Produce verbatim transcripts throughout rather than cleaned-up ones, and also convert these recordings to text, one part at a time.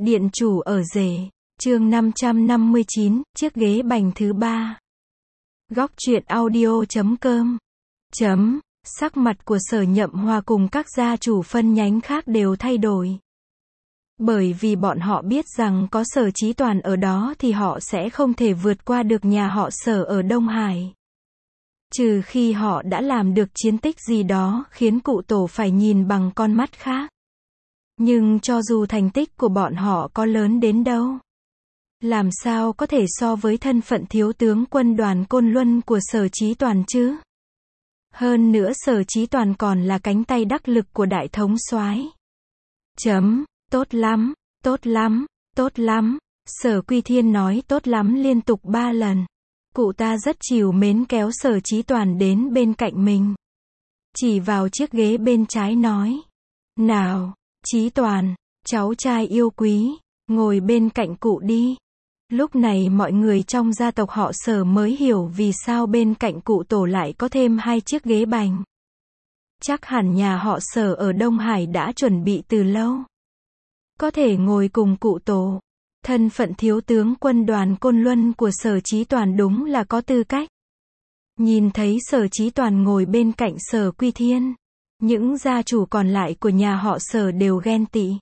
Điện chủ ở rể, chương năm trăm năm mươi chín, chiếc ghế bành thứ ba. Góc truyện audio chấm com. Chấm, sắc mặt của Sở Nhậm Hòa cùng các gia chủ phân nhánh khác đều thay đổi. Bởi vì bọn họ biết rằng có Sở Chí Toàn ở đó thì họ sẽ không thể vượt qua được nhà họ Sở ở Đông Hải. Trừ khi họ đã làm được chiến tích gì đó khiến cụ tổ phải nhìn bằng con mắt khác. Nhưng cho dù thành tích của bọn họ có lớn đến đâu, làm sao có thể so với thân phận thiếu tướng quân đoàn Côn Luân của Sở Chí Toàn chứ? Hơn nữa Sở Chí Toàn còn là cánh tay đắc lực của đại thống soái. Chấm, tốt lắm, tốt lắm, tốt lắm. Sở Quy Thiên nói tốt lắm liên tục ba lần. Cụ ta rất trìu mến kéo Sở Chí Toàn đến bên cạnh mình. Chỉ vào chiếc ghế bên trái nói. Nào, Chí Toàn, cháu trai yêu quý, ngồi bên cạnh cụ đi. Lúc này mọi người trong gia tộc họ Sở mới hiểu vì sao bên cạnh cụ tổ lại có thêm hai chiếc ghế bành. Chắc hẳn nhà họ Sở ở Đông Hải đã chuẩn bị từ lâu. Có thể ngồi cùng cụ tổ. Thân phận thiếu tướng quân đoàn Côn Luân của Sở Chí Toàn đúng là có tư cách. Nhìn thấy Sở Chí Toàn ngồi bên cạnh Sở Quy Thiên, những gia chủ còn lại của nhà họ Sở đều ghen tị.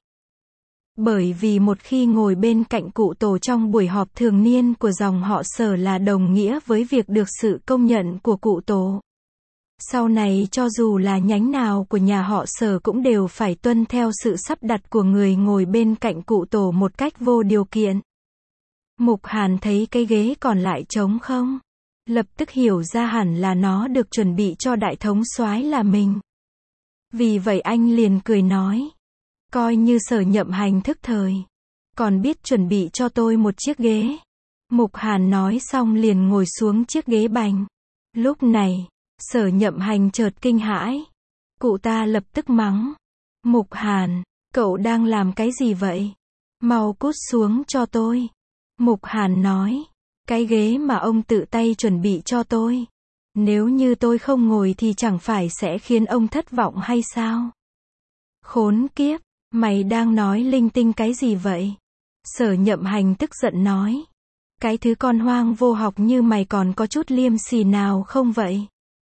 Bởi vì một khi ngồi bên cạnh cụ tổ trong buổi họp thường niên của dòng họ Sở là đồng nghĩa với việc được sự công nhận của cụ tổ. Sau này cho dù là nhánh nào của nhà họ Sở cũng đều phải tuân theo sự sắp đặt của người ngồi bên cạnh cụ tổ một cách vô điều kiện. Mục Hàn thấy cái ghế còn lại trống không, lập tức hiểu ra hẳn là nó được chuẩn bị cho đại thống soái là mình. Vì vậy anh liền cười nói, coi như Sở Nhậm Hành thức thời, còn biết chuẩn bị cho tôi một chiếc ghế. Mục Hàn nói xong liền ngồi xuống chiếc ghế bành. Lúc này, Sở Nhậm Hành chợt kinh hãi. Cụ ta lập tức mắng. Mục Hàn, cậu đang làm cái gì vậy? Mau cút xuống cho tôi. Mục Hàn nói, cái ghế mà ông tự tay chuẩn bị cho tôi. Nếu như tôi không ngồi thì chẳng phải sẽ khiến ông thất vọng hay sao? Khốn kiếp, mày đang nói linh tinh cái gì vậy? Sở Nhậm Hành tức giận nói. Cái thứ con hoang vô học như mày còn có chút liêm sỉ nào không vậy?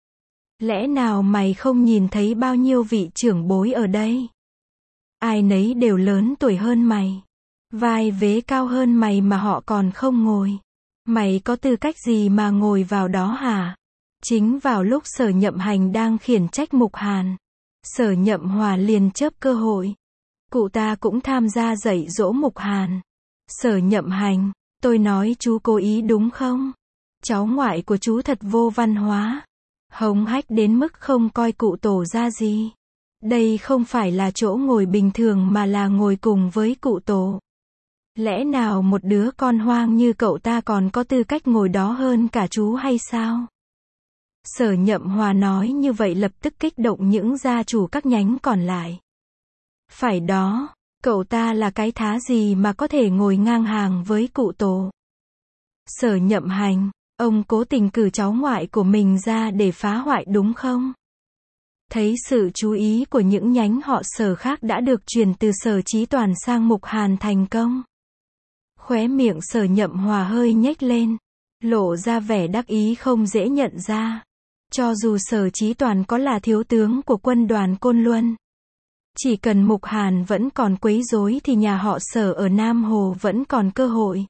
Lẽ nào mày không nhìn thấy bao nhiêu vị trưởng bối ở đây? Ai nấy đều lớn tuổi hơn mày. Vai vế cao hơn mày mà họ còn không ngồi. Mày có tư cách gì mà ngồi vào đó hả? Chính vào lúc Sở Nhậm Hành đang khiển trách Mục Hàn, Sở Nhậm Hòa liền chớp cơ hội. Cụ ta cũng tham gia dạy dỗ Mục Hàn. Sở Nhậm Hành, tôi nói chú cố ý đúng không? Cháu ngoại của chú thật vô văn hóa. Hống hách đến mức không coi cụ tổ ra gì. Đây không phải là chỗ ngồi bình thường mà là ngồi cùng với cụ tổ. Lẽ nào một đứa con hoang như cậu ta còn có tư cách ngồi đó hơn cả chú hay sao? Sở Nhậm Hòa nói như vậy lập tức kích động những gia chủ các nhánh còn lại. Phải đó, cậu ta là cái thá gì mà có thể ngồi ngang hàng với cụ tổ? Sở Nhậm Hành, ông cố tình cử cháu ngoại của mình ra để phá hoại đúng không? Thấy sự chú ý của những nhánh họ Sở khác đã được truyền từ Sở Chí Toàn sang Mục Hàn thành công. Khóe miệng Sở Nhậm Hòa hơi nhếch lên, lộ ra vẻ đắc ý không dễ nhận ra. Cho dù Sở Chí Toàn có là thiếu tướng của quân đoàn Côn Luân, chỉ cần Mục Hàn vẫn còn quấy rối thì nhà họ Sở ở Nam Hồ vẫn còn cơ hội.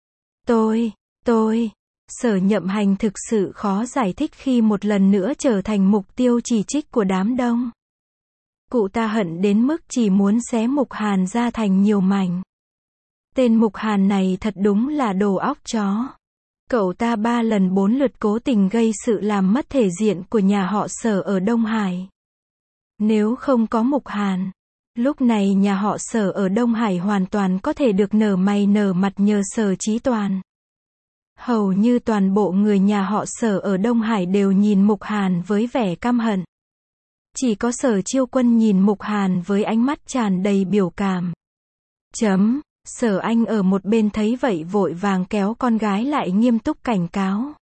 Tôi, tôi, Sở Nhậm Hành thực sự khó giải thích khi một lần nữa trở thành mục tiêu chỉ trích của đám đông. Cụ ta hận đến mức chỉ muốn xé Mục Hàn ra thành nhiều mảnh. Tên Mục Hàn này thật đúng là đồ óc chó. Cậu ta ba lần bốn lượt cố tình gây sự làm mất thể diện của nhà họ Sở ở Đông Hải. Nếu không có Mục Hàn, lúc này nhà họ Sở ở Đông Hải hoàn toàn có thể được nở mày nở mặt nhờ Sở Chí Toàn. Hầu như toàn bộ người nhà họ Sở ở Đông Hải đều nhìn Mục Hàn với vẻ căm hận. Chỉ có Sở Chiêu Quân nhìn Mục Hàn với ánh mắt tràn đầy biểu cảm. Chấm, Sở Anh ở một bên thấy vậy vội vàng kéo con gái lại nghiêm túc cảnh cáo.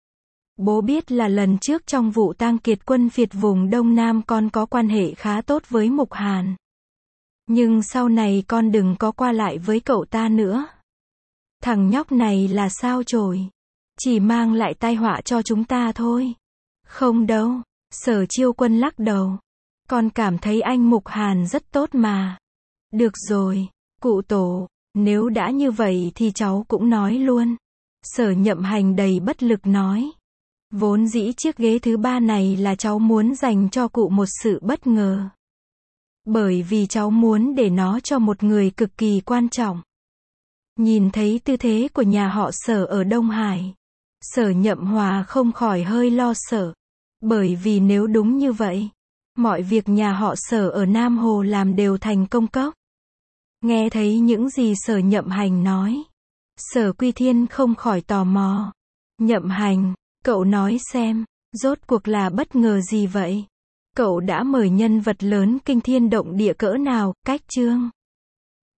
Bố biết là lần trước trong vụ tang kiệt quân phiệt vùng Đông Nam con có quan hệ khá tốt với Mục Hàn. Nhưng sau này con đừng có qua lại với cậu ta nữa. Thằng nhóc này là sao chổi. Chỉ mang lại tai họa cho chúng ta thôi. Không đâu. Sở Chiêu Quân lắc đầu. Con cảm thấy anh Mục Hàn rất tốt mà. Được rồi, cụ tổ, nếu đã như vậy thì cháu cũng nói luôn. Sở Nhậm Hành đầy bất lực nói. Vốn dĩ chiếc ghế thứ ba này là cháu muốn dành cho cụ một sự bất ngờ. Bởi vì cháu muốn để nó cho một người cực kỳ quan trọng. Nhìn thấy tư thế của nhà họ Sở ở Đông Hải, Sở Nhậm Hòa không khỏi hơi lo sợ. Bởi vì nếu đúng như vậy, mọi việc nhà họ Sở ở Nam Hồ làm đều thành công cốc. Nghe thấy những gì Sở Nhậm Hành nói, Sở Quy Thiên không khỏi tò mò. Nhậm Hành, cậu nói xem, rốt cuộc là bất ngờ gì vậy? Cậu đã mời nhân vật lớn kinh thiên động địa cỡ nào, cách chương